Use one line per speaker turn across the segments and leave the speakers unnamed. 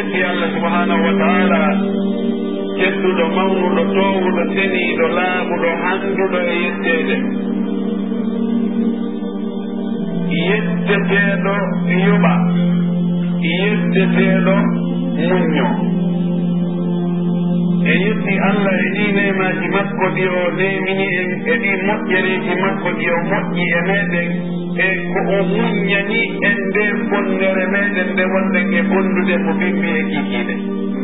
yetti Allah subhanahu wa ta'ala kedduɗo mawnuɗo towuɗo seniiɗo laaɓuɗo handuɗo e yettede yetteteeɗo yuɓa yetteteeɗo muñño e yetti Allah e ɗi nemaji makko ɗi o nemini en e ɗi moƴƴereji makko ɗi o moƴƴi e meɗen e ko o muññani en nde bonnere meɗen nde wonɗen e bondude mo bimbi e kikiɗe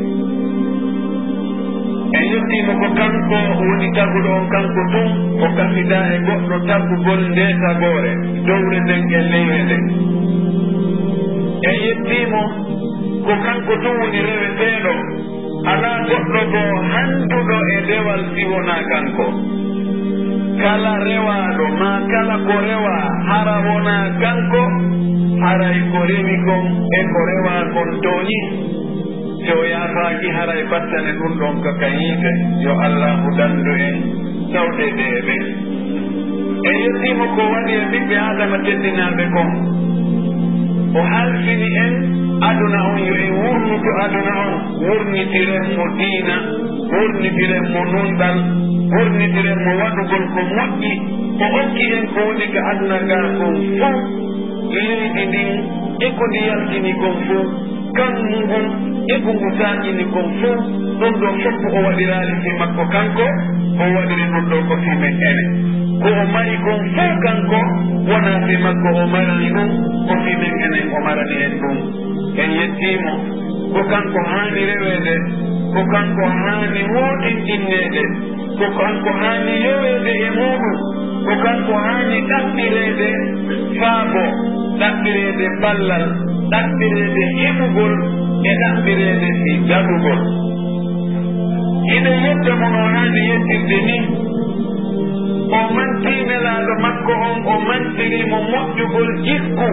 en yettimo ko kanko woni taguɗo on kanko tun o kafida e goɗɗo tagugol nde tagore dowre nden e leyre nden en yettimo ko kanko tun woni reweteɗo ala goɗɗo bo handuɗo e dewal si wona kanko kala rewaɗo ma kala ko rewa hara wona kanko haray ko rewi kon e ko rewa kon tooñi so yaafaki haray battane ɗum ɗon ko kayiite yo allahu dandu en tawɗede e ɓen e yettimo ko waɗi e ɓiɓɓe adama teddinaɓe kon o halfini en aduna on yo en wurnuto aduna on wurnitiren mo diina wurnitiren mo nunɗal wurnitiren mo waɗugol ko moƴƴi o okki en ko woni ko aduna ga kon fof leydi ndin e ko ndi yaltini kon fof kanmu ngun e ko ngu saƴini kon fof ɗum ɗo fof o waɗirali fi makko kanko o waɗiri ɗum ɗo ko fi men ene ko o mari kon fof kanko wona fi makko o marani ɗum ko fi men enen o marani en ɗum en yettimo ko kanko haani rewede ko kanko haani woɗinɗinnede ko kanko haani yowede e muɗum ko kanko haani ɗaɓɓirede faabo ɗaɓɓirede ballal ɗaɓɓirede heɓugol e ɗaɓɓirede fi gaɗugol ine yetta mono haani yettirde ni o mantinelaɗo makko on o mantirimo moƴƴugol jikku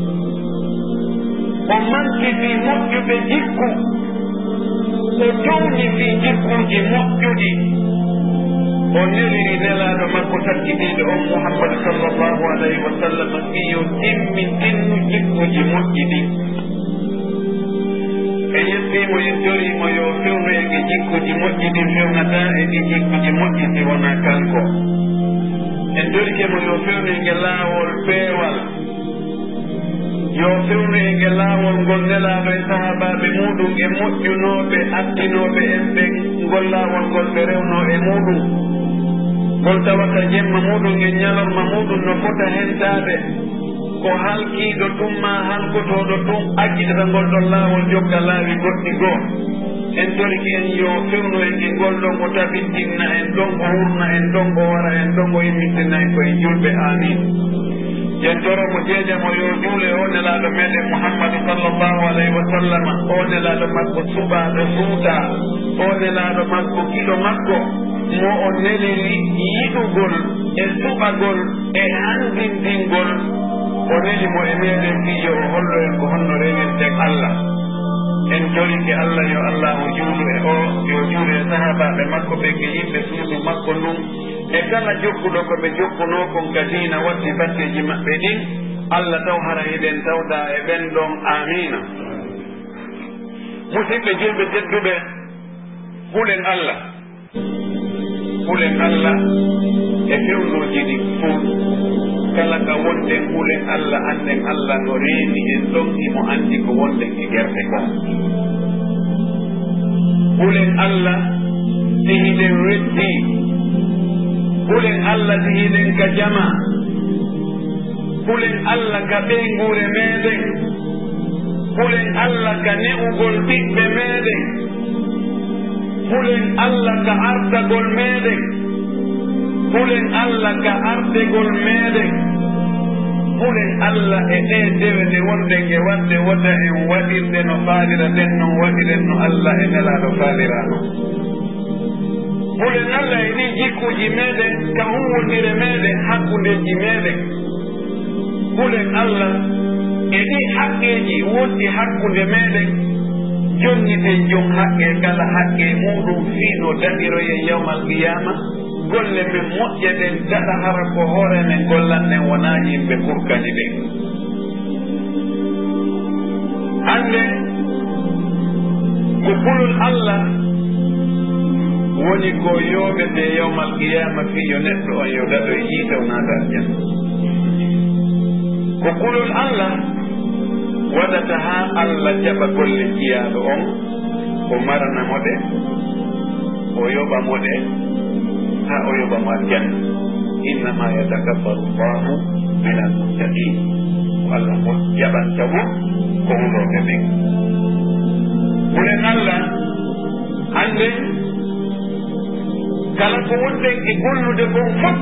o mantiti moƴƴuɓe jikku o towni fi jikkuji moƴƴuɗi o neliri nelaɗo makko takkitiɗo on Muhammadu sallallahu alayhi wa sallam fi yo timmitinnu jikkuji moƴƴiɗi e yettimo en jorimo yo fewnoyege jikkuji moƴƴiɗi fewnata e ɗi jikkuji moƴƴiti wona kanko en dorikemo yo fewnoyege laawol peewal yo fewnoyege laawol ngol nelaɗo e sahabaɓe muɗum e moƴƴunoɓe attinoɓe en ɓe ngol laawol ngol ɓe rewno e muɗum ngol tawata jemma muɗum e ñalorma muɗum no fota hentade ko halkiɗo ɗum ma halkotoɗo ɗum accitata ngol ɗon laawol jokka laawi goɗɗi goo en toriki en yo fewno en e ngol ɗon o tabittinna en ɗon o wurna en ɗon o wara en ɗon o yimmitinna en koye julɓe amin yen toromo jeejamo yo juule o nelaɗo meɗen Muhammadu sallallahu alayhi wa sallam o nelaɗo makko suɓaɗo suuta o nelaɗo makko kiɗo makko mo o neliri yiɗugol e suɓagol e handindingol o nelimo e meɗen fiyo o hollo en ko honno rewirten Allah en jorike Allah yo allahu juulu e o yo juulu e sahabaɓe makko ɓe ke yimɓe suudu makko ndun e kala jokkuɗo ko ɓe jokkuno kon ka diina waddi batteji maɓɓe ɗin Allah taw hara hiɗen tawda e ɓen ɗon amina musidɓe julɓe tedduɓe hulen Allah e fewnoji ɗi fof kala ka wonɗen hulen Allah anden Allah no reeni en ɗon imo andi ko wonɗen e gerte kon hulen Allah si hiɗen weddi hulen Allah si hiɗen ka jama hulen Allah ka ɓeygure meɗen hulen Allah ka ne'ugol ɓiɓɓe meɗen hulen Allah ka ardagol meɗen hulen Allah ka ardegol meɗen hulen Allah e ɗe dewete wonɗen e wadde wota en waɗirde no faalira den non waɗiren no Allah e nelaɗo faalirano hulen Allah e ɗi jikkuji meɗen ka huwodire meɗen hakkundeji meɗen hulen Allah e ɗi haqqeji wonɗi hakkunde meɗen jonniten jon haqqe kala haqqe muɗum fiino daɗiroye yawmal qiyama golle men moƴƴeɗen gaɗa hara ko hoore men gollanɗen wona yimɓe kurkani ɓen hande Allah woni ko yoɓete yawmal qiyama fi yo neɗɗo on yo daɗo e yiitew naata aljanna. ko kulol Allah waɗata ha Allah jaɓa golle jiyaɗo on o maranamo ɗe o yoɓamo ɗe ha o yoɓamo aljanna. innama yatakabbaru llahu min almuttaqin. Allah mo jaɓanta mo ko huroɓe ɓen. munen Allah hande kala ko wonden e gollude kon fof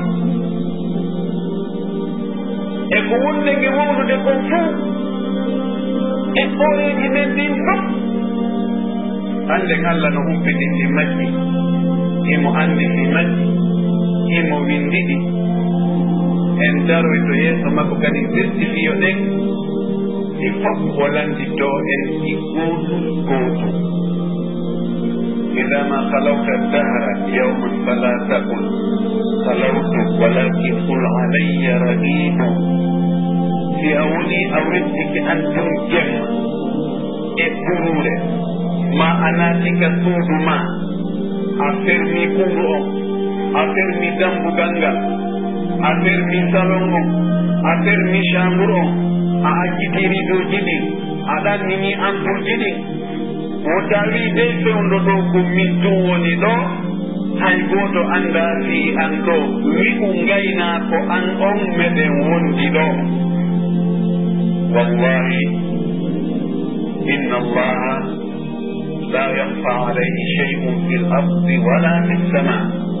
e ko wonden e wowlude kon fof e ɓoreji men ɗin fof hande Allah no humpitindi majji imo andi fi majji imo windiɗi en daroy to yeeso makko kadi certifiyo ɗen ɗi fof o landito en ɗi gootum gootum. إذا ما خلوت الدهر يوما فلا تقل خلوت ولكن قل علي رقيب في أولي أردك أن تنجم إبرور ما أناتك سود ما أفرمي كمرو أفرمي دمب غنغل أفرمي سالونغ أفرمي شامبرو أأجتري دو جدي أدنني أنفر جدي o tawi dey fewndo ɗo ko min tun woni ɗo hay gooto annda fi an ɗo wi'u ngaynaa ko an on meɗen wondi ɗo. wallahi inna allaha la yahfa alayhi shay'un fi l-ardi wala fi s-sama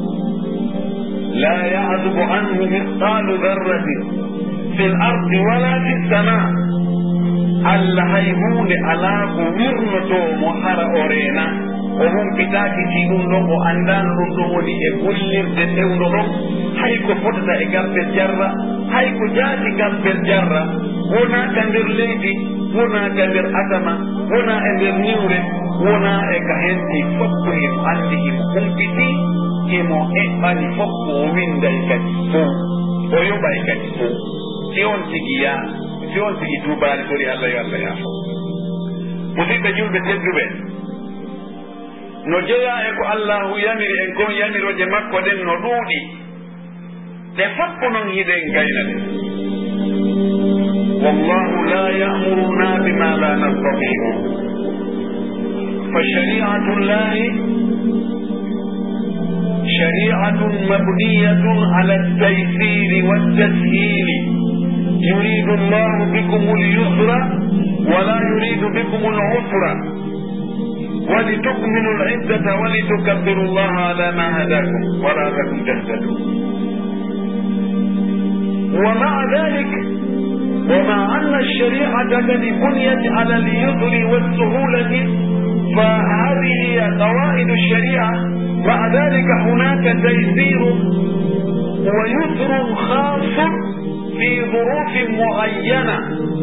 la ya'zubu anhu mithqalu dharratin fi l-ardi wala fi s-sama. Allah hay hunde alaa ko wirnotomo hara o reena o humpitaaki ti ɗum ɗon o anndano ɗum ɗon woni e gollirde tewɗo ɗon hay ko fotata e gabbel jarra hay ko jaati gabbel jarra wonaa ka nder leydi wonaa ka nder adama wonaa e nder niwre wonaa e ka henti fof ko himo anndi himo humpiti himo eɓɓani fof ko o winda e kadi fof o yoɓa e kadi fof si on tigi yaa si on tigi tuubaani ɓuri Allah yo Allah yaafo. musidɓe julɓe tedduɓe no jeyaa e ko Allahu yamiri en kon yamiroje makko ɗen no ɗuuɗi ɗe fappo noon hiɗen gayna ɗe. wallahu la ya'muruna bima la nastati'u fa shari'atu llahi shari'atun mabniyatun ala at-taysiri wat-tashili. يريد الله بكم اليسر ولا يريد بكم العسر ولتكملوا العدة ولتكبروا الله على ما هداكم ولعلكم تهتدون. ومع ذلك ومع أن الشريعة قد بنيت على اليسر والسهولة فهذه هي قواعد الشريعة. مع ذلك هناك تيسير ويسر خاص في ظروف معينة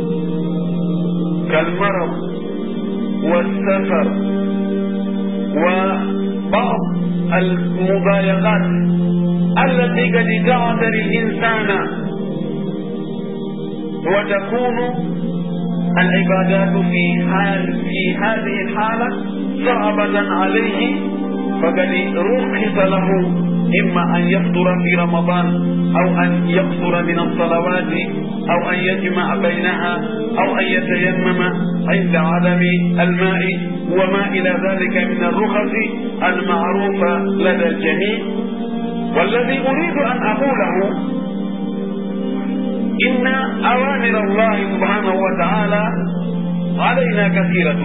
كالمرض والسفر وبعض المضايقات التي قد تعتري الإنسان وتكون العبادات في هذه الحالة صعبة عليه فقد رخص له إما أن يفطر في رمضان أو أن يقصر من الصلوات أو أن يجمع بينها أو أن يتيمم عند عدم الماء وما إلى ذلك من الرخص المعروفة لدى الجميع. والذي أريد أن أقوله إن أوامر الله سبحانه وتعالى علينا كثيرة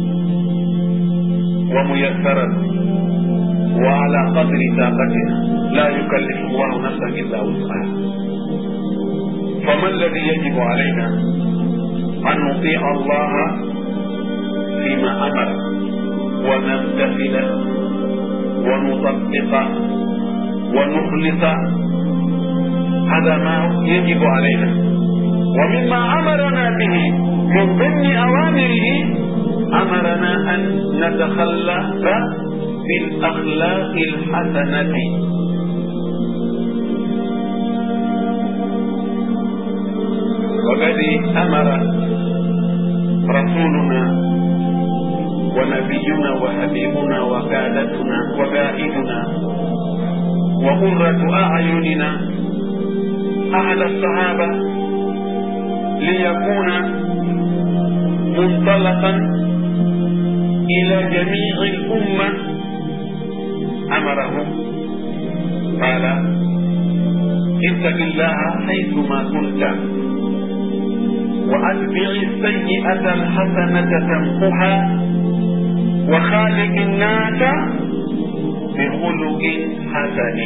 وميسرة وعلى قدر طاقتنا لا يكلف الله نفسا إلا وسعها. فما الذي يجب علينا أن نطيع الله فيما أمر ونمتثل ونطبق ونخلص. هذا ما يجب علينا. ومما أمرنا به من ضمن أوامره أمرنا أن نتخلق بالأخلاق الحسنة. وقد أمر رسولنا ونبينا وحبيبنا وقادتنا وقائدنا وقرة أعيننا أحد الصحابة ليكون منطلقا إلى جميع الأمة أمرهم قال اتق الله حيثما كنت وأتبع السيئة الحسنة تمحها وخالق الناس بخلق حسن.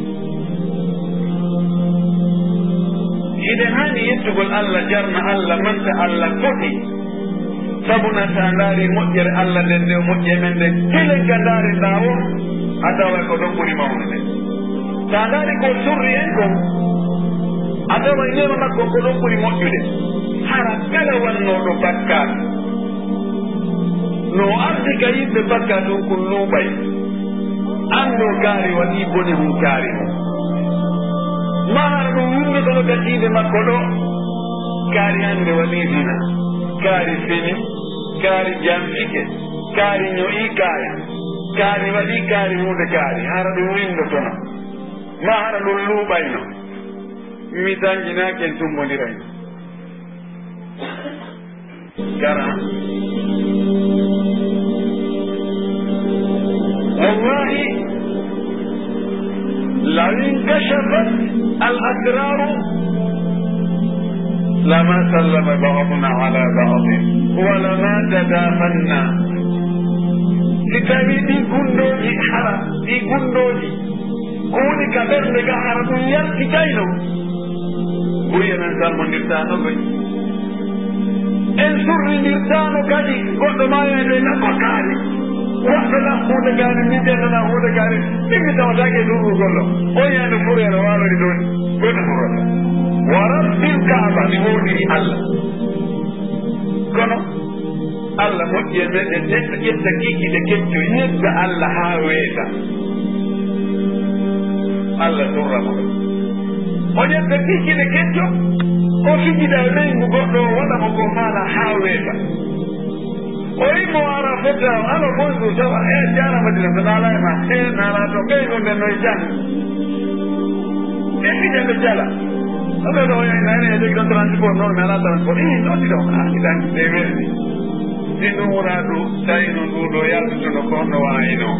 إذا هاني يتقول الله جرنا الله منت الله كفي sabuna tandari moƴƴere Allah nden nde moƴƴe men nde kilen ka ndaari ndawo a tawa ko ɗon ɓuri mawnude tandari ko surri en ko a tawa nema makko ko ɗon ɓuri moƴƴude hara kala wannoɗo bakkat no ardi ka yimɓe bakkat ɗum ko luuɓay anndo gaari waɗi bone mum gaari ma hara ɗum yimɓe kono gatiide makko ɗo gaari hannde waɗi dina kaari fini kaari jamfike kaari ño'i kaaya kaari waɗi kaari hunde kaari hara ɗum windotono ma hara ɗum luuɓayno mi tanjinaake en tummondirayno gara wallahi law inkashafat al asraru لما سلم بعضنا على بعض ولما تدافنا لتابي دي قندوجي حرا دي قندوجي قولي كبير لك حرا يلقي كاينو قوية ننسال من نرتانو بي ان سر نرتانو كدي قد ما يدينا بكاري وقت لا هودا كاري ميتين لا هودا كاري تيجي توتاكي دوغو كله ويا نفوري روالو دوني قد مرة ورب الكعبة لمولي الله كنو الله مجي يتكيكي لكتو يبقى الله هاويتا الله سرمه ويتكيكي لكتو وفيكي دايمين مقرر ولا مقرمانا هاويتا وإما عرفتها أنا قلت سوا جانا مدينة نالا ما نالا توقينو لأنه يجان إيه جانا جالا Allora noi in il transport non me la trasporto, non ti do anche dei verdi. Di numero sai non do ya sono con noi no.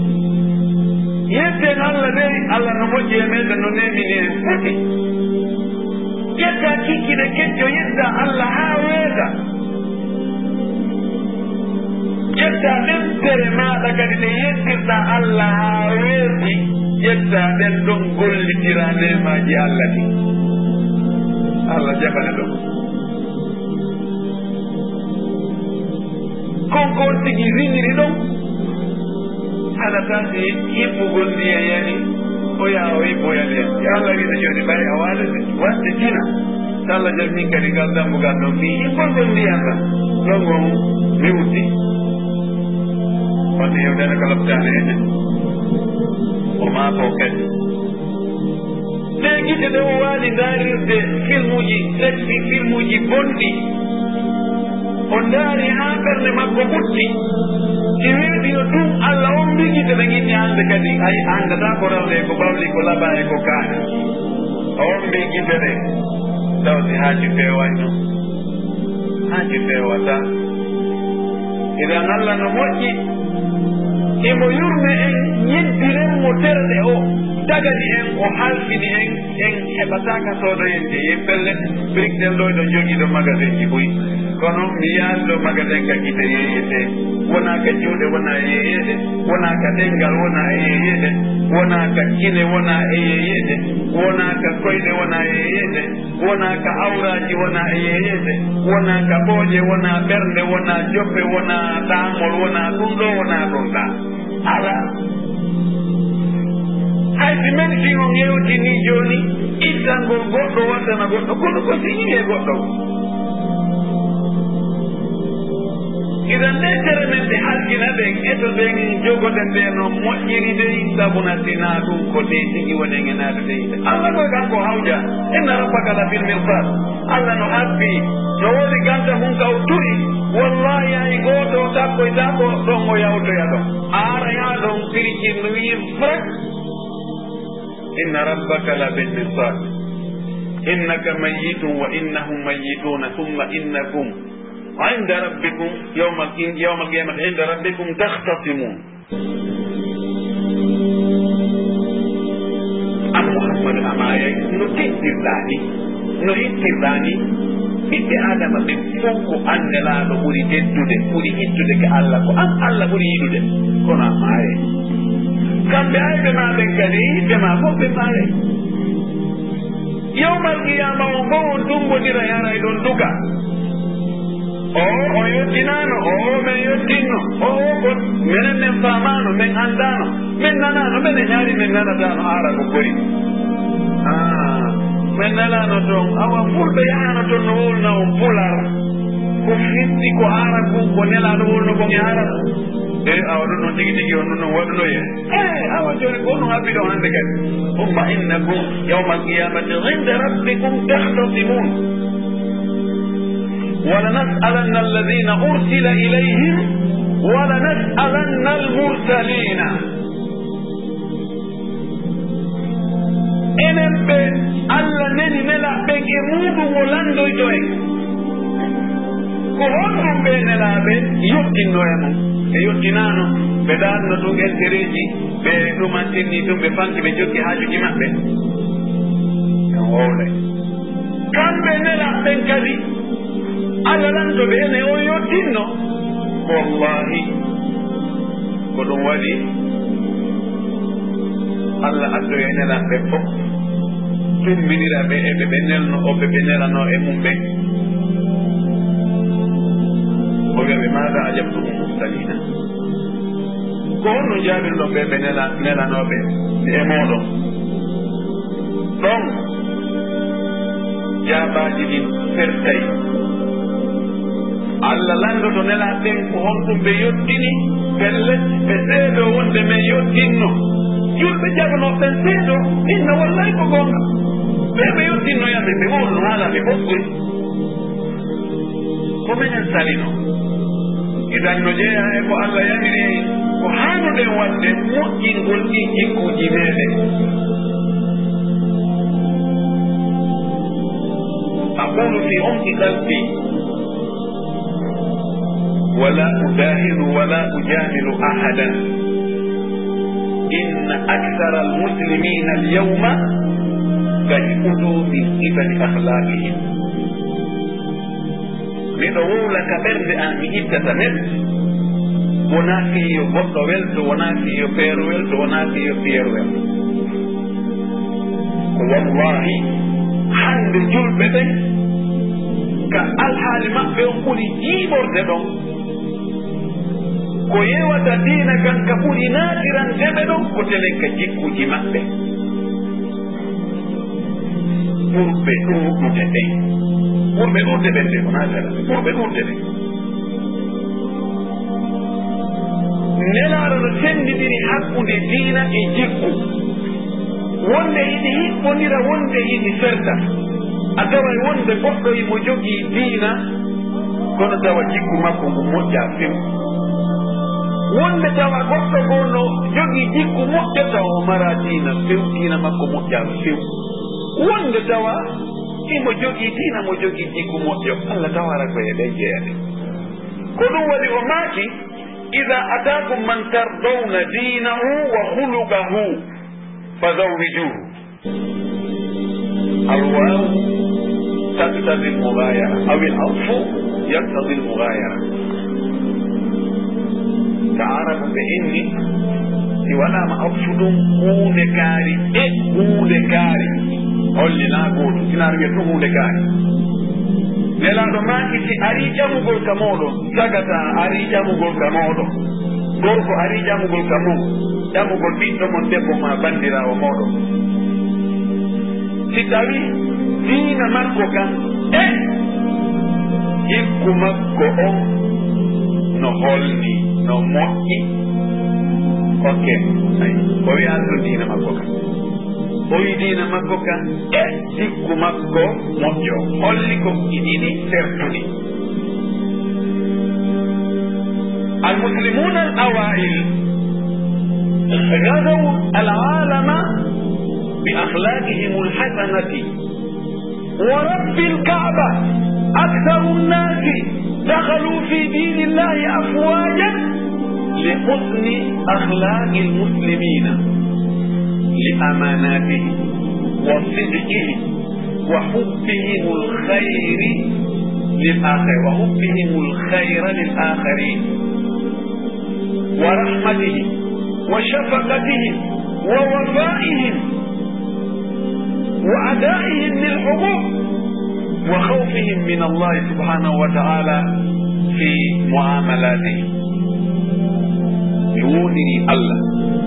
Yete alla dei alla no moje me da non ne mi ne. Yeta kiki de ketto yeta alla haweda. Yeta dentere ma daga de yeta alla hawedi. Yeta den don golli tirane ma ji alla ti. Allah jabane ɗum konkon tigi riniri ɗon haɗa tasi yiɓɓugol ndiya yani o yaha o yiɓɓoyade hen yo Allah wiɗa joni ɓay a waɗde dina so Allah jalmin kadi ngal dambugal ɗon fi yiɓɓolgol ndiyan tan ɗon gon riwti wonde yewdene ko lobtane ene o maafo kadi te gite ɗe o waali daarirde filmuji sexi filmuji bonɗi o daari haa ɓernde makko ɓutti ti weeɗino ɗum Allah on mbi gite ɗe giɗni hannde kadi ay anndata ko rawde ko ɓawli ko laɓa e ko kaane on mbi gite ɗe tawsi haaji feewayno haaji feewata idan Allah no moƴƴi emo yurme en yeddiren mo terɗe o tagani en o halfini en heɓataka soodoyen de yen pelle brikɗen ɗo ɗo jogiiɗo magasin ji ɓoyi kono mi yaalɗo magasin ka gite yeyete wona ka juuɗe wona e yeyeede wona ka ɗengal wona e yeyeede wona ka kine wona e yeyeede wona ka koyɗe wona e yeyeede wona ka awraji wona e yeyeede wona ka ɓooƴe wona ɓernde wona joppe wona ɗaamol wona ɗum ɗo wona ɗum ɗa ala hay si men si on yewtini joni ittangol goɗɗo waddana goɗɗo kono ko siñi e goɗɗo idan nde tere men ɓe halkina ɓen eto ɓen jogoɗen ɓe no moƴƴiri dey sabuna sina ɗum ko de tigi wonen e naade deyde Allah koy kanko hawja inna rabbaka la bil mirsad Allah no habbi no woodi ganta mum kaw turi wallahi ay goto tappo e tappo ɗon o yawtoya ɗon araya ɗon piricin wi frak inna rabbaka la bilmirsad innaka mayyitun wa innahum mayyituna thumma innakum inda rabbikum yawma alqiyamati inda rabbikum takhtasimun an muhammadu amaya no tintirɗani no hittirɗani ɓiɓɓe adama ɓe fof ko annelaɗo ɓuri teddude ɓuri ittude ke allah ko an allah ɓuri yiɗude kono a maaye kamɓe ayɓe ma ɓen kadi ɓe ma fof ɓe maaye yawmal qiyama o ngo on dumbodira yaray ɗon duga o yettinano men yettinno ko minen men famano men andano men nanano mene ñaari men nanatano ara ko koyi men nanano toon awa fulɓe yahano toon no wolna on pular ko fitti ko arabu ko nelaɗo wolno kon arab awa ɗon noon tigi tigi on ɗum noon waɗunoye awa joni ko ɗum habbi ɗon hande kadi umma innakum yawma alqiyamati inda rabbikum tahtasimun ولنسألن الذين أرسل إليهم ولنسألن المرسلين enen ɓe allah neni nelaɓe e muɗum o landoyto en ko honɗum ɓe nelaɓe yottinno e mum ɓe yottinano ɓe ɗanno ɗum entereji ɓe ɗumantinni ɗum ɓe fanki ɓe joggi haajuji maɓɓe en wowle kamɓe nelaɓen kadi allah lanto ɓe ene o yottinno wallahi ko ɗum waɗi allah addoy e nelaɓe fof tumminira ɓe eɓe ɓe nelno oɓe ɓe nelano e mum ɓe o wiyaɓe maɗa ajabtumum mursalina ko honno jaabirɗon ɓe ɓe nelanoɓe e moɗon ɗon jaabaji ɗin fertay allah landoto nelaɓen ko honɗum ɓe yottini pelle ɓe seeɗo wonde men yottinno julɓe jaganoɓen seeɗo inna wallahi ko gonga ɓe yottinnoyaɓe ɓe wonno haalaɓe ɓoɓɓoy ko minen salino idan no jeeya e ko allah yamiri en ko hanuɗen wadde moƴƴingol ɗi jikkuji meɗen aqulu fi umqi qalbi ولا أداهن ولا أجامل أحدا إن أكثر المسلمين اليوم قد أتوا من قبل أخلاقهم لدولة كبرد أن يتتمت وناكي يبطل ولت وناكي يفير ولت وناكي يفير ولت والله عند جلبة كالحال مأبئ قولي جيبور دون ko yewata diina kan ka ɓuri naatirandeɓe ɗon ko tenen ka jikkuji maɓɓe ɓurɓe ɗuuɗude ɓe ɓurɓe ɗurde ɓen de ko naatara ɓurɓe ɗurde ɓe nelaaro no sendidiri hakkunde diina e jikku wonde yiɗi hiɓɓondira wonde yiɗi serta a taway wonde goɗɗo imo jogii diina kono tawa jikku makko ngu moƴƴa few wonde tawa goɗɗo goo no jogii jikku moƴƴo tawa o mara diina few diina makko moƴƴa few wonde tawa imo jogii diina mo jogii jikku moƴƴo allah tawara ko e ɗen jeeyade ko ɗum waɗi o maaki ida atakum man tardawna diinahu wa hulukahu fazawwijuhu alwaw taqtadi almughayara aw al-'atfu yaqtadi almughayara taarafu ɓe inni si waɗama atfu ɗum huunde kaari e huunde kaari hollina gooto sinaa wiya to huunde kaari nelaaɗo maaki si arii ƴamugol ka mooɗon sagata arii ƴamugol ka mooɗon gorko arii ƴamugol ka mum ƴamugol ɓiɗɗo mon debbo ma banndiraawo mooɗon si tawii diina makko kan e hikku makko on no holni no moƴƴi ok ay o wiyan ɗo diina makko kan o wi diina makko kan e hikku makko moƴƴo holli ko ɗiɗi sertuɗi المسلمون الأوائل غزوا العالم بأخلاقهم الحسنة، ورب الكعبة أكثر الناس دخلوا في دين الله أفواجا لحسن أخلاق المسلمين، لأماناتهم وصدقهم وحبهم الخير للآخرين ورحمتهم وشفقتهم ووفائهم وأدائهم للحقوق وخوفهم من الله سبحانه وتعالى في معاملاتهم. يوني الله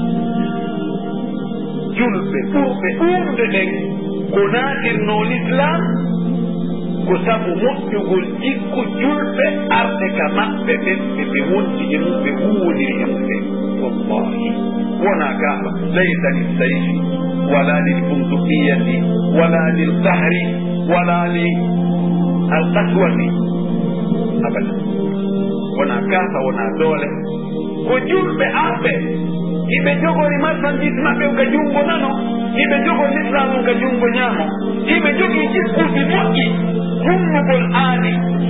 julɓe ɓurɓe ɓurde ɗen ko natirno l'islam ko sabu moƴƴugol jikku julɓe arde ka maɓɓe ɓen ɓe wondi e mum ɓe huwodiri e mum ɓe. wallahi wona gaɓa laysa lissayfi wala lilbundukiyati wala lilqahri wala li alqaswati abada, wona gaɓa wona doole, ko julɓe arɓe ibe jogori marchandise maɓɓe ka jungo nano, ibe jogori l'islam ka jungo ñaamo, ibe jogi jikkuji moƴƴi, hummugol aadi,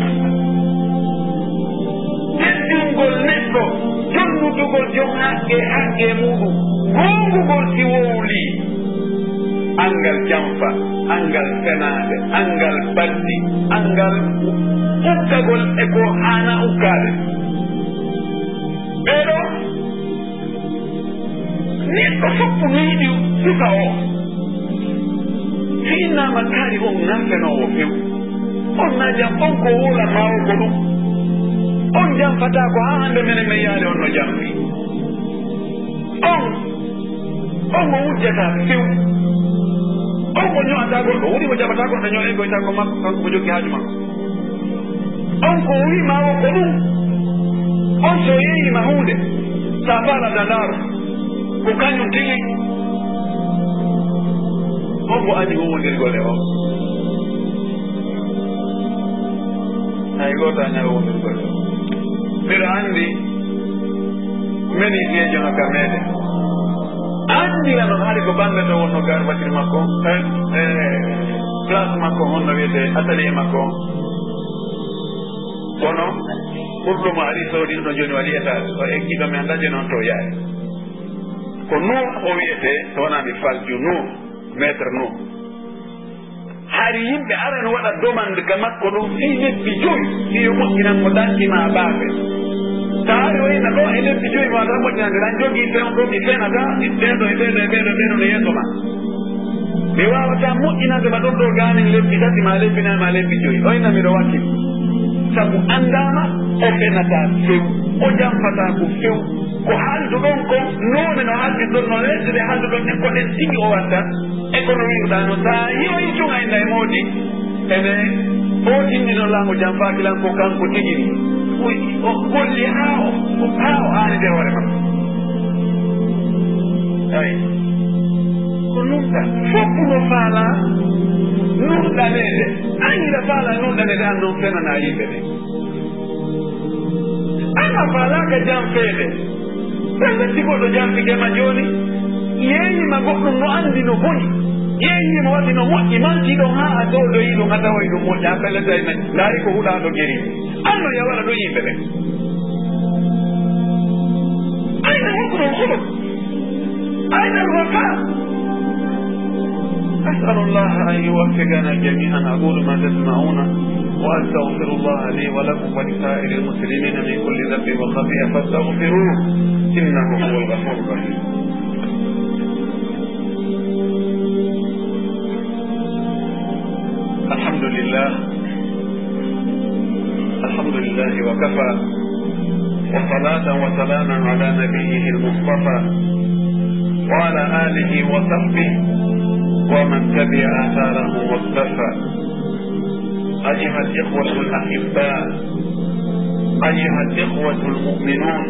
teddingol neɗɗo, jonnutugol jom haqqe muɗum, gongugol si wowli, angal jamfa, angal senade, angal baddi, angal ukkagol e ko hana ukkade. ɓeɗo neɗɗo foppu yiɗi suka o finnama kaari on nafenowo few, on na jam on ko wola mawo ko ɗum, on jamfata ko ha hande mene men yaade on no jamfi, on mo wujjata few, on mo ño'ata goɗɗo woni mo jaɓata goɗɗo ño'e goyta ko makko kanko mo joggi haaju makko, on ko wi mawo ko ɗum, on so yeyima hunde sa fala dandaaro ko kañum tigi, on mo andi wondirgol e o hay goto añaga wondirgol e o. mbiɗa andi meni fiyejo nokka meɗen andira noon haade ko bande to wonno gar batiri makko place makko honno wiyete atelier makko kono ɓurɗomo ari sowdi ɗo joni waɗi étage o ekkiɗo mi andaje noon to yaari ko Nuh o wiyete to wona mi falju Nuh maître Nuh, hari yimɓe arano waɗa demande ka makko ɗum fi lebbi joyi si yo moƴƴinan mo dancima baafe, ta ari o yina ɗo e lebbi joyi mi wata moƴƴinande tan jogii fen ɗo mi fenata ɓeɗo e ɓeɗo no yeeso ma, mi wawata moƴƴinande ma ɗon ɗo ganin lebbi tati ma lebbinama lebbi joyi, o yina miɗo wakkil sabu andama o fenata few, o jamfata ko few, ko haaldu ɗon ko none no haaldi ɗon no lesde haaldu ɗon e koɗen tigi o watta e kono wiruɗa no sa yiwoyi cunga e nday moodi ene o tindino laamu jam fakilan ko kanko tigi ni o golli ha o aanide hoore makko. ayi ko numɗa foppu no faala nurɗanede, anila faala nurɗanede an noon fenana yimɓe ɓe, ana faalaka jam feede ɓelle sigoɗo jamfikema joni yeeyima goɗɗum no andi no boni, yeeyima waɗi no moƴƴi manki ɗon ha a sodoyi ɗum a tawoy ɗum moƴƴi ha pelletay men ndaari ko huɗaɗo geri anno yawara ɗo yimɓe ɓe ayna hukmul khuluq ayna alwafa. أسأل الله أن يوفقنا جميعا. أقول ما تسمعون وأستغفر الله لي ولكم ولسائر المسلمين من كل ذنب وخطيئة فاستغفروه إنه هو الغفور الرحيم. الحمد لله وكفى، وصلاة وسلاما على نبيه المصطفى وعلى آله وصحبه ومن تبع آثاره واقتفى. أيها الإخوة الأحباء، أيها الإخوة المؤمنون،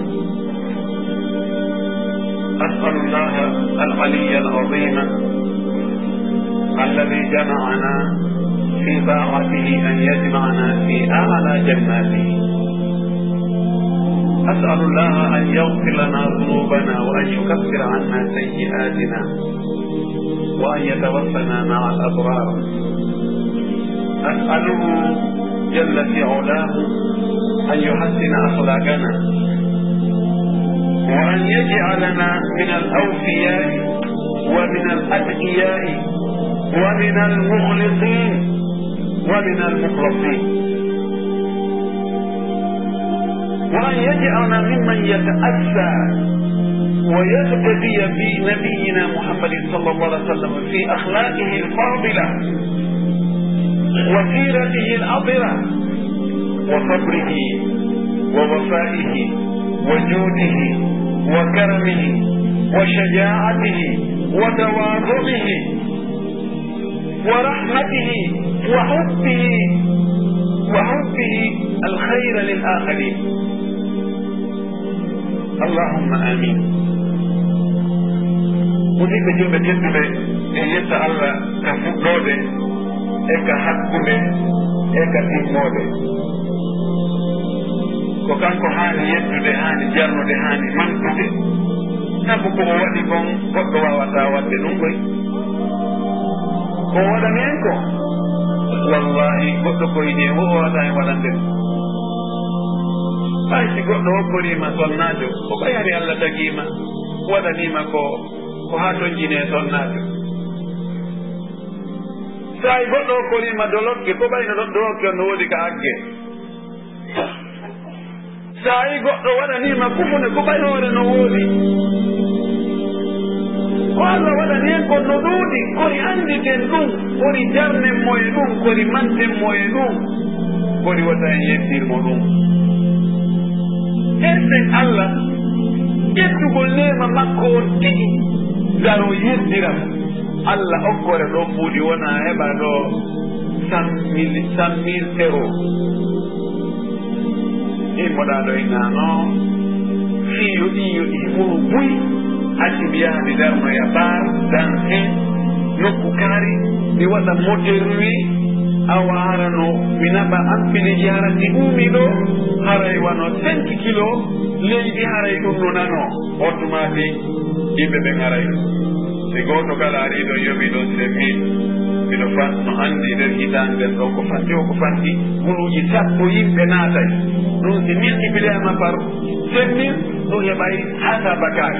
أسأل الله العلي العظيم الذي جمعنا في طاعته أن يجمعنا في أعلى جناته، أسأل الله أن يغفر لنا ذنوبنا وأن يكفر عنا سيئاتنا وأن يتوفنا مع الأبرار. أسأله جل في علاه أن يحسن أخلاقنا وأن يجعلنا من الأوفياء ومن الأتقياء ومن المخلصين ومن المخلصين، وأن يجعلنا ممن يتأسى ويقتدي بنبينا محمد صلى الله عليه وسلم في أخلاقه الفاضلة وسيرته العطرة وصبره ووفائه وجوده وكرمه وشجاعته وتواضعه ورحمته وحبه الخير للآخرين. اللهم آمين. وديك جلبة جلبة يسأل الله كفقودة eka hakkunde eka timmode ko kanko haani yettude haani jarnude haani mantude sabu ko o waɗi kon goɗɗo wawata wadde ɗum koy ko waɗani en ko wallahi goɗɗo koyni o wawata en waɗande ɗum. hay si goɗɗo hokkorima sonnajo ko ɓayani Allah tagima waɗanima ko ha tonjine sonnajo. sayi goɗɗo hokkorima dolokke ko ɓayno ɗon dolokke no woodi ka agge. sayi goɗɗo waɗanima kufune ko ɓay hoore no woodi. ko Allah waɗani en kon no ɗuuɗi kori anditen ɗum kori jarnen mo e ɗum kori manten mo e ɗum kori wata en yettirmo ɗum. hessen Allah ƴettugol nema makko on tigi daro yettiram Allah okkore ɗo ɓuuɗi wona heɓa ɗo 100,000 €. immoɗa ɗo e nano fiyo ɗiyoɗi furu buy hacci mbiya mi darnoya bar danse nokku kaari mi waɗa moterwi awa harano mi naɓa ampini jarati ɗumi ɗo haray wano 5 kilo leydi haray ɗum no nano ottumati yimɓe ɓe garay si goto kala ariɗo yomi ɗon 5,000 miɗo no andi nder hitande nden ɗo ko fanti o ko fanti guluji 10 yimɓe naatay ɗum si multipliama par 5,000 ɗum heɓay hasabakari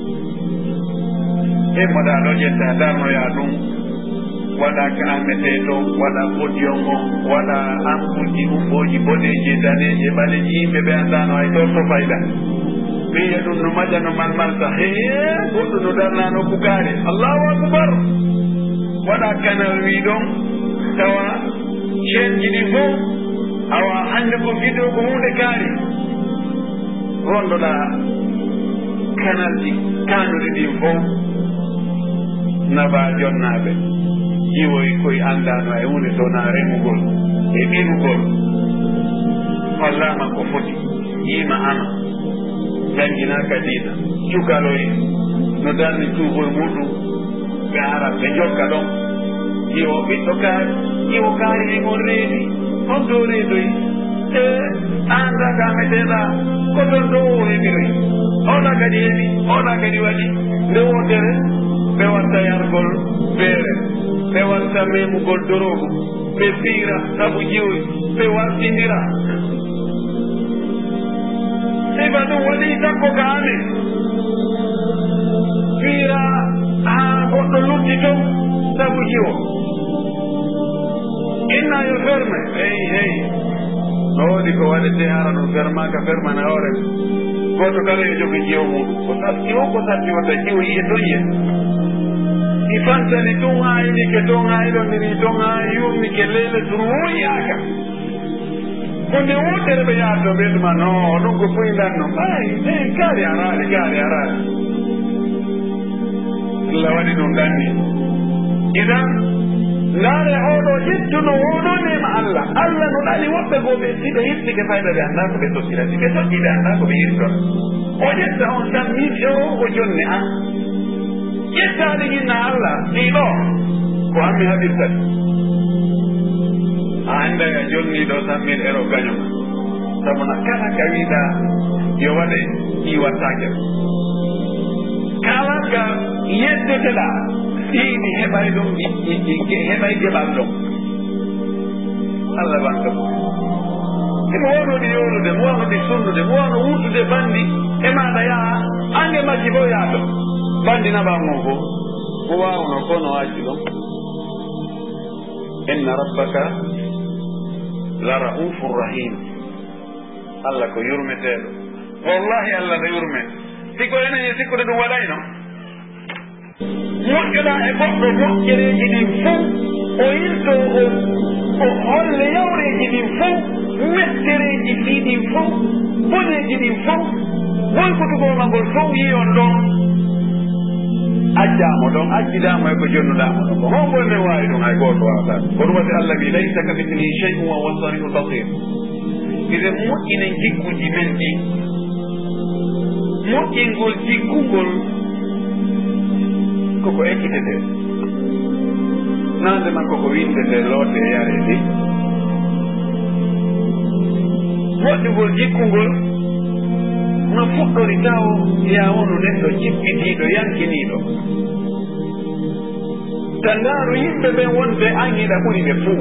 e moɗa ɗo ƴetta darnoya ɗum waɗa kaamete to waɗa podium o waɗa ampuji umboji boɗeji daneje ɓaleji yimɓe ɓe andano hay ɗo to fayda wiya ɗum no maƴa no malmalta he goɗɗo no darnano kukaare allahu akbar waɗa canal wi ɗon tawa chaine ji ɗi fof awa hande ko vidéo ko hunde kaari rondoɗa canal ji kanuɗe ɗin fof naba jonnaɓe jiwoy koye andano e hunde sowna remugol e ɓirugol hollama ko foti yima ama janginaka diina cukaloye no darni cuugol muɗum ɓe ara ɓe jokka ɗon jiwo ɓiɗɗo kaari jiwo kaari e on reedi on dow reedoyi e anda ka meteɗa ko ton ɗo o heɓiroy oɗa kadi heɓi oɗa kadi waɗi nde wotere ɓe watta yargol feere ɓe watta memugol dorogu ɓe piira sabu jiwoy ɓe wartindira sifa ɗum waɗi sakko ka amen fiira haa goɗɗo lutti ton sabu jiwo inna yo ferme hey no woodi ko waɗete hara ɗum fermaka fermana hoore goto kala yo jogi jiwo muɗum ko satti o ko satti wata jiwo yiye ton ye i fantani tun hayni ke ton haylondiri ton ha yurni ke lele turuwoyaka ko nde wotere ɓe yaato ɓeɗuma no ɗum ko foydanno ay kaari araade Allah waɗi ɗum ɗanni idan ndaare oɗo ƴettuno oɗo nema Allah no ɗani woɓɓe goo ɓe si ɓe hittike fayda ɓe annda ko ɓe tokkira si ɓe tokki ɓe annda ko ɓe yirtora o ƴetta on 100,000 € ko jonne an ƴettaɗi ginna Allah ɗiɗo ko hammi haɓirtati a anda a jonni ɗo 100,000 € gañoma sabuna kala ka wiɗa yo waɗe iwattake kala ka yeddeteɗa siidi heɓay ɗum heɓay geɓal ɗum Allah wanka imo wonoɗi yolude mo wonoɗi sunnude mo wono wutude bandi e maɗa yaha ange majji fo yaato bandi naɓa mum fo mo wawno ko no acci ɗum inna rabbaka la raufur rahim Allah ko yurmeteɗo wallahi Allah no yurme siko enen sikkude ɗum waɗayno moƴƴoɗa e goɗɗo moƴƴereji ɗin fof o yirto o holle yawreji ɗin fof mettereji ɗiɗin fof boneji ɗin fof woykotugolma ngol fof yi on ɗon ajjamo ɗon ajjidamo e ko jonnuɗamo ɗon ko hongo men wawi ɗum hay goto wawata ko ɗum waɗi Allah wi laysa ka mithlihi shay'un wa huwa as-sami'ul basir ide moƴƴinen jikkuji men ɗi moƴƴingol jikkugol koko ekkitete nande makko ko windete loote yare ɗi moƴƴugol jikkugol no fuɗɗori taw ya wonu neɗɗo jippitiɗo yankiniɗo tandaaru yimɓe ɓen wonde an yiɗa ɓuri ɓe fuu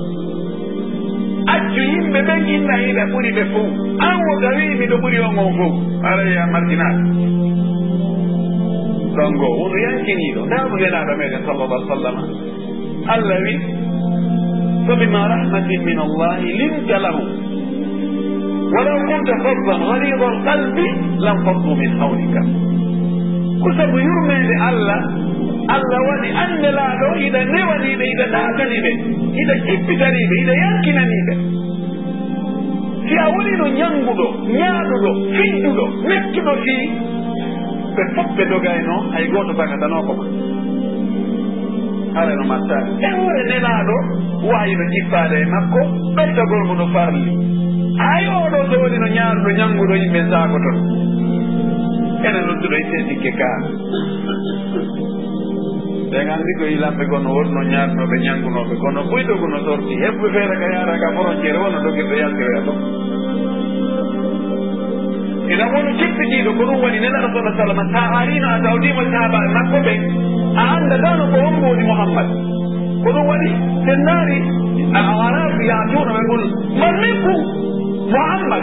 accu yimɓe ɓen inna yiɗa ɓuri ɓe fuu an wo tawi miɗo ɓuri on on fof araya martinat ɗon go wono yankiniɗo ndamu nenaɗo meɗen sallallah sallam Allah wi fa bima rahmatin min allahi linta lahum walaw kunta faddan ghalida alqalbi lam faddu min hawlika ko sabu yurmede Allah waɗi annelaɗo iɗa newaniɓe iɗa ɗataniɓe iɗa jippitaniɓe iɗa yankinaniɓe si a wonino ñanguɗo ñaaɗuɗo fiɗɗuɗo mettuɗo fi ɓe fof ɓe dogayno hay goto bagatanoko ma alano mattani e wore nenaɗo wayino jippade e makko ɗottagol mo no farli hay oɗo so wonino ñaaɗuɗo ñanguɗo yimɓe saako ton ene nodduɗo ite sikke kaa ɓen anndi ko yilamɓe kono wonno ñaaɗnoɓe ñanngunoɓe kono ɓuyɗogu no sorti heɓɓe feere ka yaaraga frontiére wonno dogirɓe yaltiroya ɗo ina wono jippitiiɗo ko ɗum waɗi nenaɗo sallah sallam sa arino a tawdimo sahaba makko ɓe a anndadano ko on mbooni mouhammad ko ɗum waɗi sen naari a arabu yatuno ɓe ngol man minkum mouhammad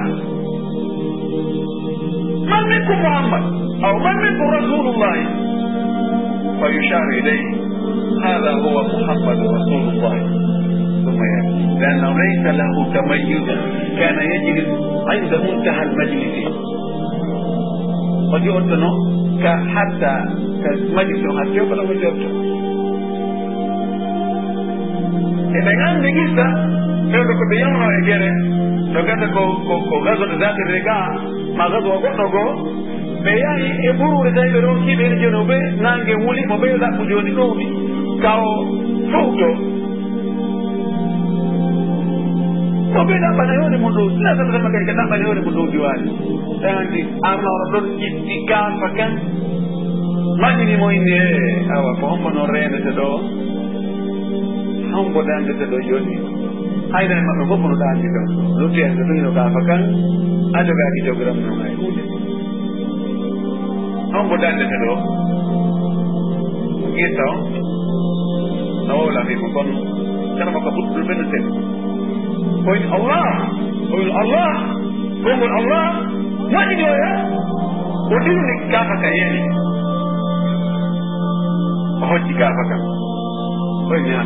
man minkum mouhammad aw man minkum rasulullahi فيشار إليه هذا هو محمد رسول الله ثم يأتي لأنه ليس له تميز كان يجلس عند منتهى المجلس قد يؤتنه حتى كمجلس حتى يقول له جرته إذا كان بجيسة يقول بيوم يجري لو كانت غزوة ذات الرقاع ما غزوة قطنه ɓe yahi e ɓuruure tawi ɓe ɗon kiɓe ene joni o ɓe nangue wuli mo ɓeyo ɗaɓɓu joni ɗowmi kaw fowto o ɓe ɗaɓɓana yode mo ɗow sina salatama kadi ka ɗaɓɓana yode mo dow diwani ɓe andi arnoro ɗon ƴitti kaafa kan maƴinimo inni e awa ko hombo noon rendete ɗo hombo dandete ɗo joni haydane maɓɓe fof no ɗandi ɗon luttiyande so ɗumino kaafa kan a jogaki jogiram noon hay hunde on mo dandete ɗo getta o no wowlamimo kono kana makko ɓuɗɗol ɓene sen koyni allah gongol allah waɗini oya o ɗirni kaafa ka yeeni o hocci kaafa kam koyni han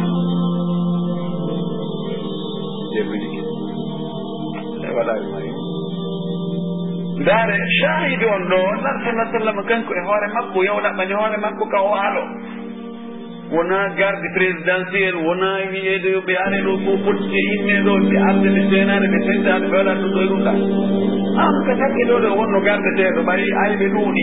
jeɓoyiki e waɗaɓe mayi ndaare shahide on ɗo nar sallah sallam kanko e hoore makko yawɗaɓɓani hoore makko ka o haalo wona garde présidentiel wona wiyeede ɓe are ɗo fof potte yimɓe ɗo ɓe arde ɓe seenade ɓe sentade ɓe waɗat ɗum ɗo e ɗum ɗa an ka takki ɗo ɗo wonno gardeteɗo ɓay ayɓe ɗuuɗi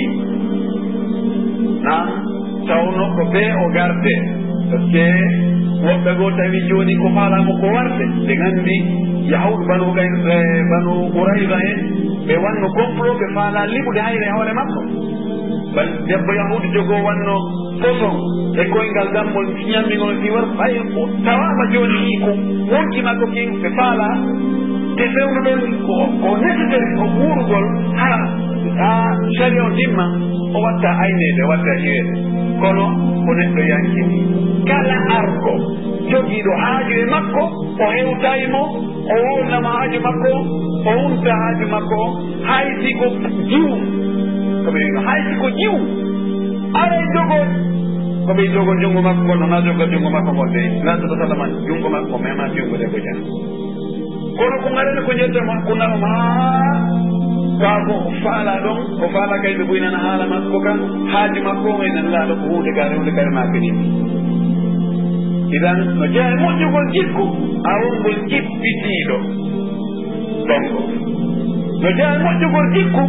an tawno ko ɓe o garde par ce que woɓɓe goo tawi joni ko faalamo ko warde ɓe gandi yahawɗo banu ɓurayba en ɓe wanno complot ɓe faala liɓude hayre hoore makko bal debbo yahude jogoo wanno poson e koyngal dammol ñammingol fi war ɓay tawama joni ko wonki makko ki ɓe faala te fewno ɗon ko necessary o ɓuurugol ha sari o timma o watta aynede watta hiwede kono ko neɗɗo yankini kala arko jogiiɗo haaju e makko o hewtaymo o wolnama haaju makko o wunta haaju makko hay siko jiw koɓe wino hay siko jiw aray jogoo koɓe jogo junngo makko gonno na joga junngo makko gonɗe lantoto salaman junngo makko mema fiyugude ko jam kono ko ngarene ko jettama ko naroma kaako faala ɗon ko faala kay ɓe ɓoynana haala makko kan haaji makko enen laaɗo ko hunde kare makinimi idan no jeeya moƴƴugol jikku a wongol jippitiiɗo tongo no jeeya moƴƴugol jikku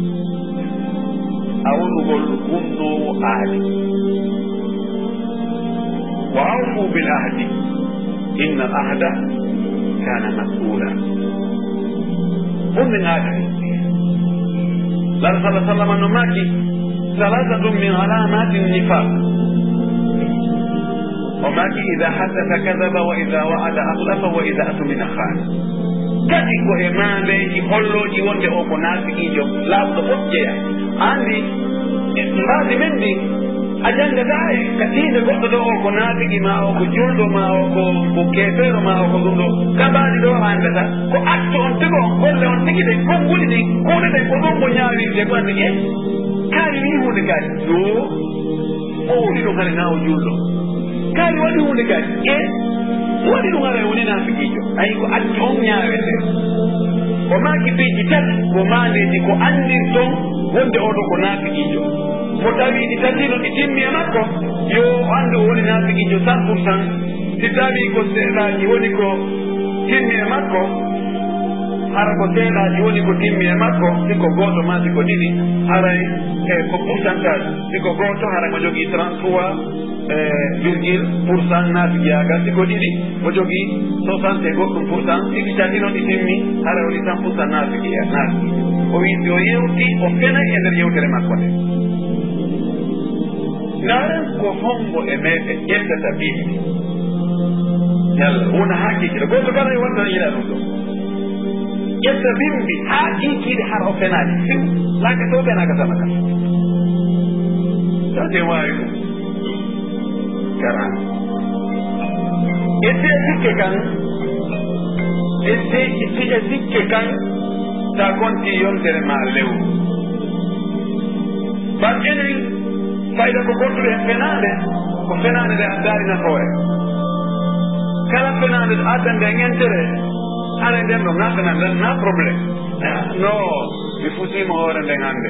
a wonugol hunnowo aadi wa awfu bil ahdi inna al ahda kana mas'ula hunnin aadi lar sala sallama no maki salasatum min alamati nifaq o maki ida haddata kadaba wa ida wa'ada akhlafa wa ida atumina khana kadi ko e mandeji holloji wonde o ko nafiqijo laaɓɗo fof jeeya andi mbaadi men ndi a janngata e ka tiinde goɗɗo ɗo o ko naafiki ma o ko julɗo ma o ko keefeero ma o ko ɗum ɗo kabaɗi ɗo anndata ko acte on tigo on golle on tigi ɗen konnguli ɗin kuuɗe ɗen ko ɗum ko ñaawirde ko andi kaari wi hunde kaari yo o woni ɗum hare na o julɗo kaari waɗi hunde kaari waɗi ɗum hara woni naafikiijo ayi ko acte on ñaawete o maaki piiji tati ko maandeji ko andirton wonde oɗo ko naafikiijo mo tawi ɗi tatiɗo ɗi timmi e makko yo annde o woni naafikiijo 100%. si tawi ko seeɗaaji woni ko timmi e makko hara ko seeɗaaji woni ko timmi e makko siko gooto ma siko ɗiɗi haray e ko pourcentage siko gooto hara mo jogii 33,% naafikiyaga siko ɗiɗi mo jogii 60 e goɗɗum pourcent siki tatiɗo ɗi timmi hara woni 100% naafikiya o wi si o yewti o fenay e nder yewtere makko nde ngaren ko hongo e meɗen ƴettata bimbi yalla wona ha kikiɗe goto kala e wontan yiɗa ɗum ɗo ƴetta bimbi ha kikiɗe har o fenaji fiw laka to ɓenaka sama kam tawte wawi ɗum garan ette sikke kan ette sikke kan ta konti yontere ma lewu ban enen fayda ko gontuɗo e fenade ko fenade nde addari nafoore kala fenade ɗo addande e ŋentere hara nden ɗo na fenade na probléme no mi futima hoore nden hannde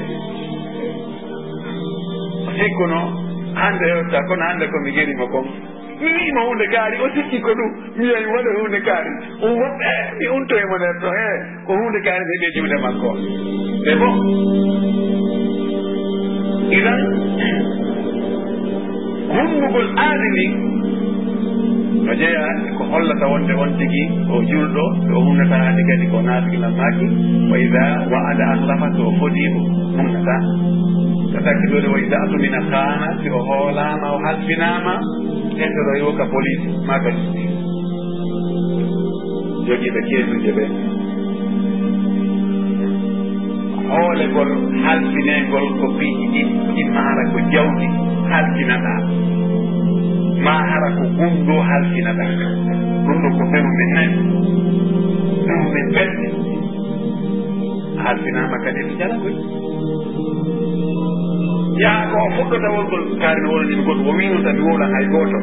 sikkuno hannde hewta kono hannde komi gerima kon mi wiima hunde kaari o sikki ko ɗum mi wiya mi waɗa hunde kaari woɓɓe mi untoyemo nder to ko hunde kaari heeɓe juuɗe makko mais bon idan hunnugol aadi ndi no jeeya ko hollata wonde on tigi o julɗo o hunnata haadi kadi ko naafiki lammaki wa ida wa'ada ahlafa so o foti o hunnata so takkiɗode wa ida atumina khana si o hoolama o halfinama hettoɗo yoka police maka justice jogiiɓe keesuje ɓe hoolegol halfinegol ko piiji ɗi imma hara ko jawdi halfinata ma hara ko gunɗo halfinata ɗum ɗo ko feru min nani feru min belɗe halfinama kadi mi jala koy yaa ko o fuɗɗota wolgol kaari mi wolani goɗɗo o wino tan mi wolan hay gooto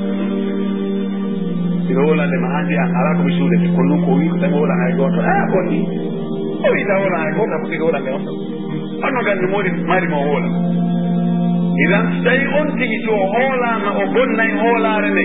miɗo wolande ma andi an ala ko mi suudete kono noon ko wi ko tan mi wolan hay gooto bonni o wi ta wolan hay gooto hakkutiɗo wolande on ɗo onno gandi mori mari mo wola idan so tawi on tigi so o hoolama o bonnay hoolaare nde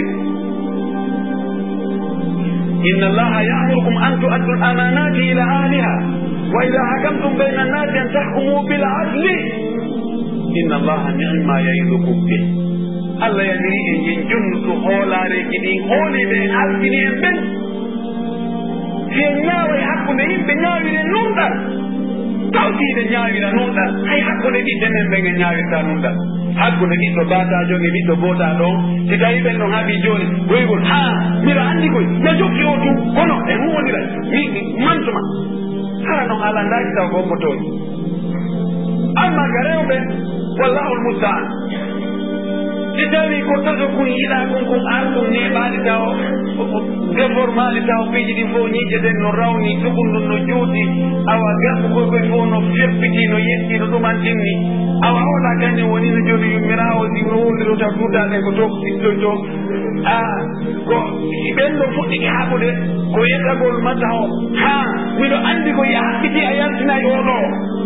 inna allaha ya'murukum an tu'addu al-amanati ila ahliha wa idha hakamtum bayna an-nasi an tahkumu bil 'adli inna allaha ni'ma ya'idukum bih Allah yamiri en yen jonnuɗo hoolaareji ɗin hooliɓe en altini en ɓen si en ñaawa e hakkunde yimɓe ñaawire nunɗal kawtiide ñaawira nunɗal hay hakkude ɗiɗɗe men ɓe ɓe ñaawirta nunɗal hakkude ɓiɗɗo batajo e ɓiɗɗo bota ɗon si tawi ɓen ɗon haaɓi joni goygol ha mbiɗa andi koy ya jokki o tu kono e huwodira mi mantuma hara noon halandaji taw ko ommotoji amma ka rewɓe wallahul mustaan si tawi ko toto kun yiɗa kon arɗum neɓaɗi taw déformaɗi taw piiji ɗi fof ñiƴƴeten no rawni tugundu no juuti awa garɓu koy fof no feppiti no yetti no ɗumantinni awa hoɗa kañum woni no joni yummirawo si no wondiro taw duutaɗe ko to ɗiɗɗoy to ko ɓen ɗo fuɗɗike haɓude ko yettagol mata o ha miɗo andi ko yaɓɓiti a yaltinayi oɗo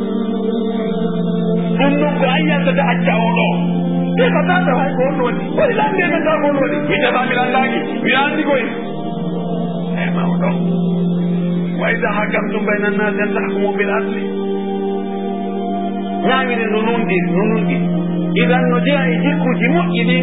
ɗum noon ko an yaltata acca oɗo ɓeɓa tata hay ko on woni woni lande men taw ko on woni mi tata mi landaki mi andi koye e mawɗo wa ida hakamtum bayna annasi an tahkumu bil adli ñaamine no nunɗi idan no jeeya e jikkuji moƴƴi ɗin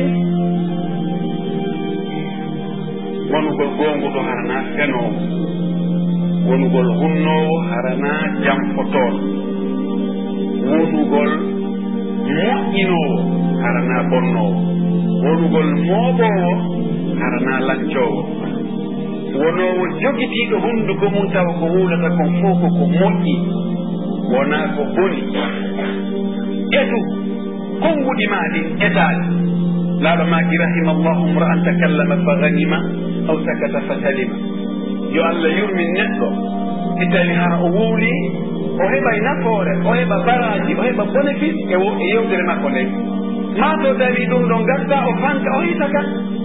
wonugol gonguɗo harana fenowo wonugol hunnowo harana jamfotoɗo wonugol moƴƴinowo harana bonnowo wonugol mooɓowo harana laccowo wonowo jogitiɗo hunduko mum tawa ko wulata kon fof ko moƴƴi wona ko boni etu konguɗi ma ɗin etaji laaɗo maki rahima llahu mra'an takallama fa ganima aw sakata fa salima yo allah yurmin neɗɗo si tawi hara o wuuli o heɓay nafoore o heɓa baraji o heɓa bénéfice e yewtere makko nden ma to tawi ɗum ɗon gadda o fanka o hitaka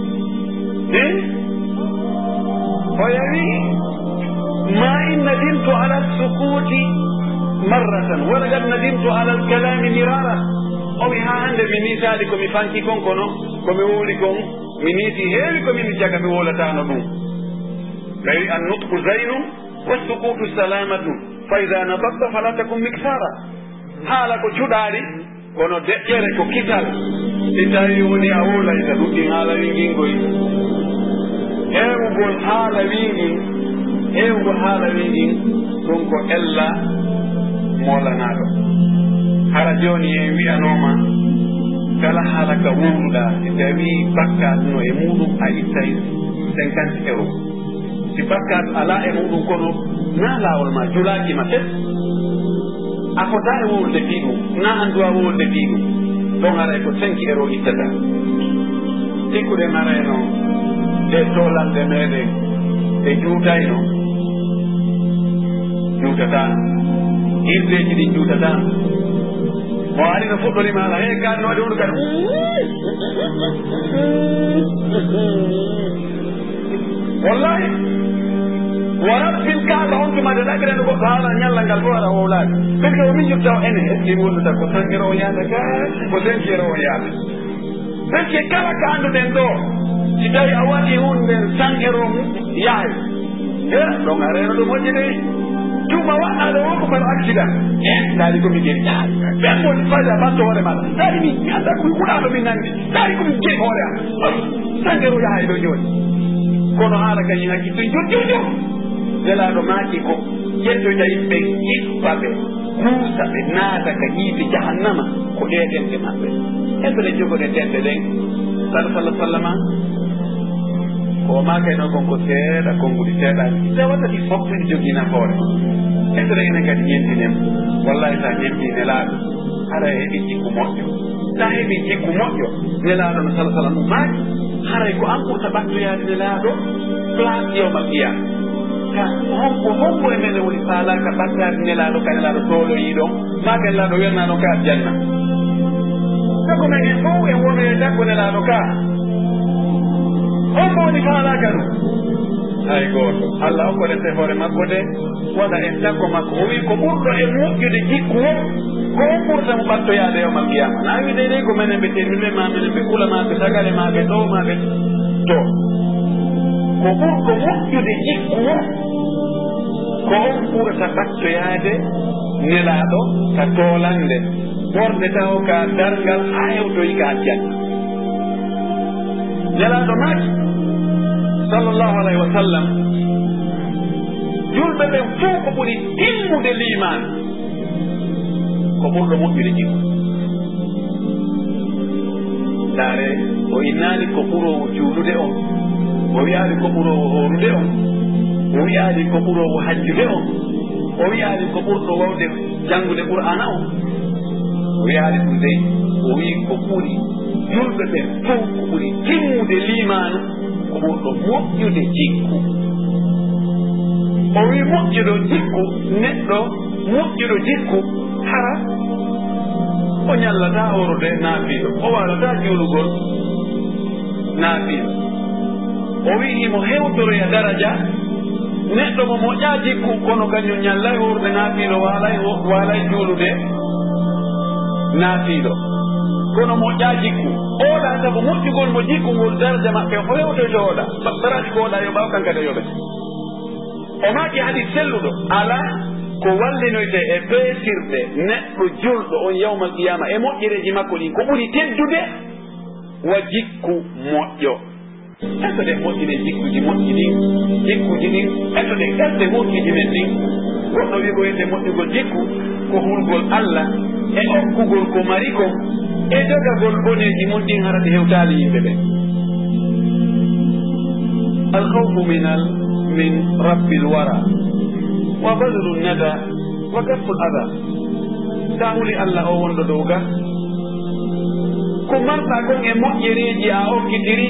o yawi ma in nadimtu ala sukuti marratan wala gad nadimtu ala alkalami mirara o wi ha hande mi nisaali komi fanki kon kono komi wuuli kon mi niisi heewi komin jaga mi wolatano ɗum ɓawi an nutku zaynu wa sukutu salamatu fa ida nadabta fala takum miksara haala ko cuɗaari kono deƴƴere ko kisal si tawi woni a wolayta ɗuɗɗin haala wingingoy heewugol haala wingin ɗum ko ella molanaɗo hara joni en wiyanoma kala haala ka wowruɗa si tawi bakkat no e muɗum a ittay 50 euros si bakkat ala e muɗum kono na lawol ma julakima tet a fota e wowlde fi ɗum na anduwa wowlde fi ɗum ɗon aray ko 5 euros ittata sikkuɗe marayno e tolande meɗen e juutayno juutatano hirdeji ɗin juutatano mo ari no fuɗɗorima ala he kanno waɗi hono kadi wallahi wa rabbil kaaba on tuma de ɗaɓireno goɗɗo haala ñallal ngal fof aɗa wowlaade parce que o miñirta o ene est ce que wonduta ko 5 euros o yaada ka ko 5 euros o yaada parce que kala ko annduɗen ɗo si tawi a waɗi hunde 100 euros mum yahay ɗon a reeno ɗo moƴƴi de tuma waɗɗaɗo o ko kono accident daari komi geri ɓen woni fayda banto hoore maɗa daari mi anda komi huɗaɗo min nandi daari komi jeyi hoore am 100 euros yahay ɗo joni kono haala kañum hakkitto jojjojo welaɗo maaki ko ƴettoyta yimɓe hippa ɓe kuusa ɓe naata ka yiifi jahannama ko ɗe ɗemɗe maɓɓe heɓene jogoɗe ɗemɗe ɗen sallah sallama ko makayno kon ko seeɗa konnguɗi seeɗaji sa wattati foftuɗi jogii nafoore heɓene enen kadi ñentinen wallahi sa ñempi nelaaɗo hara heɓi jikku moƴƴo sa heɓi jikku moƴƴo nelaaɗo no sallah sallam ɗum maaki haray ko an ɓurta ɓattoyaade nelaaɗo place yowmal qiyama ka hombo e mene woni faalaka ɓattaade nelaaɗo ka nelaaɗo tooloyi ɗon maka nelaaɗo welnaɗo ka aljanna sako men en fof en wono e dakko nelaaɗo ka hombo woni faalaka ɗum hay gooto allah hokkorente hoore makko de waɗa en dakko makko o wi ko ɓurɗo e moƴƴude jikku o ko on ɓurta mo ɓattoyaade yawmal qiyama na wi de ko menen ɓe termine ma menen ɓe kulamaɓe sagale maɓe ɗowmaɓe to ko ɓurɗo moƴƴude jikku o ko on ɓurata ɓattoyaade nelaaɗo ka toolande ɓorde taw ka darngal haa hewtoyi ka aljanna nelaaɗo maaki sallllahu alayhi wa sallam julɓe ɓen fof ko ɓuri timmude liman ko ɓurɗo moƴƴude jikku saare o innani ko ɓurowo juulude on o wi'aani ko ɓurowo horude on o wi'aani ko ɓurowo hajjude on o wi'aani ko ɓurɗo wawde janngude qur'ana on o wi'aani ɗum dey o wii ko ɓuri julɓe ɓen fof ko ɓuri timmude limaanu ko ɓurɗo moƴƴude jikku o wii moƴƴuɗo jikku neɗɗo moƴƴuɗo jikku hara o ñallataa horude naafiiɗo o waalataa juulugol naafiiɗo o wii mo hewtoroya daraja neɗɗo mo moƴƴaa jikku kono kañum ñallay horude naafiiɗo waalay juulude naafiiɗo kono moƴƴaa jikku ooɗaa sabu moƴƴugol mo jikku ngol daraja maɓɓe o hewtoytooɗa ɓaraji kooɗaa yo ɓaw kankade yoɓete o maaki hadi selluɗo alaa ko wallinoytee e peesirɗe neɗɗo julɗo on yawmal qiyama e moƴƴereeji makko ɗin ko ɓuri teddude wa jikku moƴƴo esoɗen moƴƴine jikkuji moƴƴi ɗin jikkuji ɗin esoɗen ɓerde moƴƴiji men ɗin goɗɗo wi ko wiyete moƴƴugol jikku ko hulgol Allah e okkugol ko mari ko e jogagol boneeji mum ɗin harade hewtaali yimɓe ɓen alkhawfu min rabbil wara wa badlu nada wa kafful ada sa huli Allah o wonɗo dow ga ko marɗa kon e moƴƴereeji a okkitiri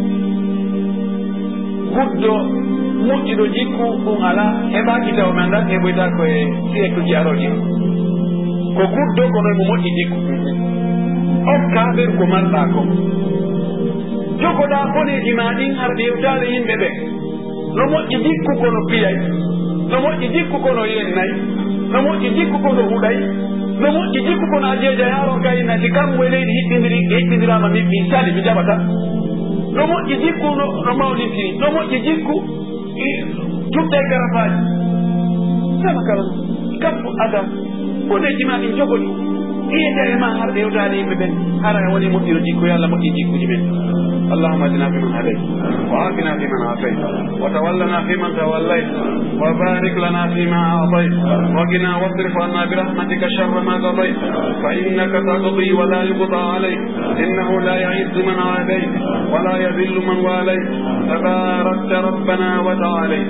guddo moƴƴuɗo jikku ɗum alaa heɓaaki taw men ndan heɓoyta koye siècle aroji ko guddo kono mo moƴƴi jikku okka ɓen ko marɗa ko jogoɗa boneeji ma ɗin harde yewtaade yimɓe ɓen no moƴƴi jikku kono piyay no moƴƴi jikku kono yennay no moƴƴi jikku kono huɗay no moƴƴi jikku kono a jeeja yaaro kayna si kam mo leydi hiɗɗindirama mi sali mi jaɓata no moƴƴi jikku no mawnitiri no moƴƴi jikku juɗɗe garafaji sama kala kappu ada boneji ma ɗin jogoɗi iyeta e ma harde yewtaade yimɓe ɓen hara woni moƴƴiro jikku yo Allah moƴƴi jikkuji men اللهم اهدنا فيمن هديت وعافنا فيمن عافيت وتولنا فيمن توليت وبارك لنا فيما اعطيت وقنا واصرف عنا برحمتك شر ما قضيت فانك تقضي ولا يقضى عليك انه لا يعز من عاديت ولا يذل من واليت تباركت ربنا وتعاليت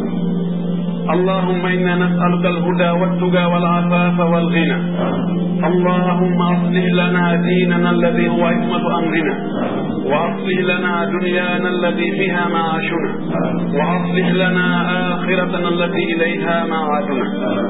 اللهم إنا نسألك الهدى والتقى والعفاف والغنى اللهم أصلح لنا ديننا الذي هو عصمة أمرنا وأصلح لنا دنيانا التي فيها معاشنا وأصلح لنا آخرتنا التي إليها معادنا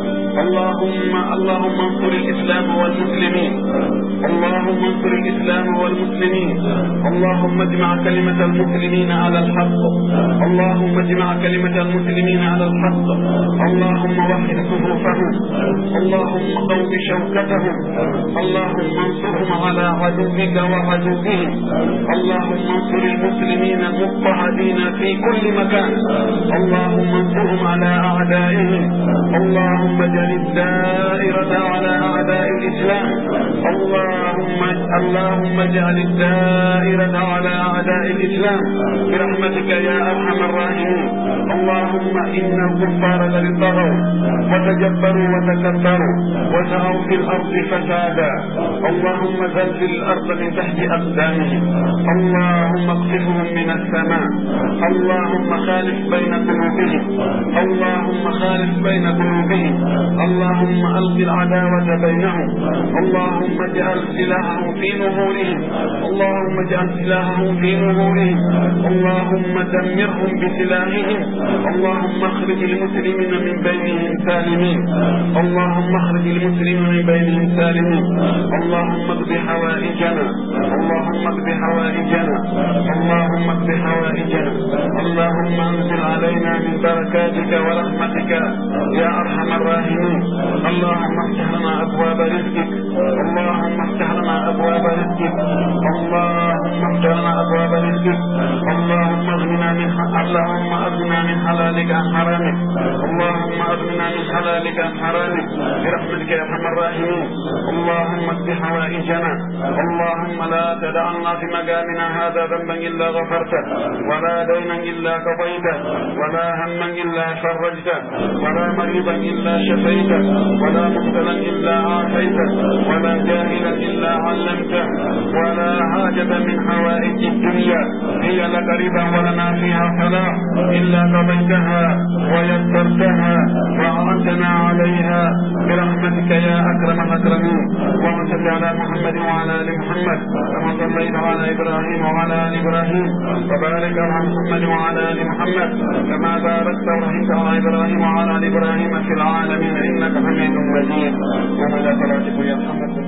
اللهم انصر الإسلام والمسلمين اللهم انصر الإسلام والمسلمين اللهم اجمع كلمة المسلمين على الحق اللهم اجمع كلمة المسلمين على الحق اللهم وحد صفوفهم اللهم قو شوكتهم اللهم انصرهم على عدوك وعدوهم اللهم انصر المسلمين المضطهدين في كل مكان اللهم انصرهم على أعدائهم اللهم اجعل الدائرة على أعداء الإسلام اللهم اجعل الدائرة على أعداء الإسلام برحمتك يا أرحم الراحمين اللهم إن الكفار قد طغوا وتجبروا وتكبروا وسعوا في الأرض فسادا اللهم زلزل الأرض من تحت أقدامهم اللهم اقذفهم من السماء اللهم خالف بين قلوبهم اللهم خالف بين قلوبهم اللهم ألق العداوة بينهم اللهم اجعل سلاحهم في نهورهم اللهم اجعل سلاحهم في نهورهم اللهم دمرهم بسلاحهم اللهم اخرج المسلمين من بينهم سالمين اللهم اخرج المسلمين من بينهم سالمين اللهم اقض حوائجنا اللهم اقض حوائجنا اللهم اقض حوائجنا اللهم انزل علينا من بركاتك ورحمتك يا ارحم الراحمين اللهم افتح لنا ابواب رزقك اللهم افتح لنا ابواب رزقك اللهم افتح لنا ابواب رزقك اللهم اغننا من حلالك عن حرامك اللهم أغننا من حلالك عن حرامك برحمتك يا أرحم الراحمين. اللهم اقض حوائجنا، اللهم لا تدع لنا في مقامنا هذا ذنبا إلا غفرته، ولا دينا إلا قضيته، ولا هما إلا فرجته، ولا مريضا إلا شفيته، ولا مبتلا إلا عافيته، ولا جاهلا إلا علمته، ولا حاجة من حوائج الدنيا هي لك رضا ولنا فيها صلاح إلا قضيتها ويسرتها وأعنتنا عليها برحمتك يا أكرم الأكرمين. اللهم صل على محمد وعلى آل محمد كما صليت على إبراهيم وعلى آل إبراهيم، وبارك على محمد وعلى آل محمد كما باركت ورحمت على إبراهيم وعلى آل إبراهيم في العالمين إنك حميد مجيد. ومن صلاتكم يرحمكم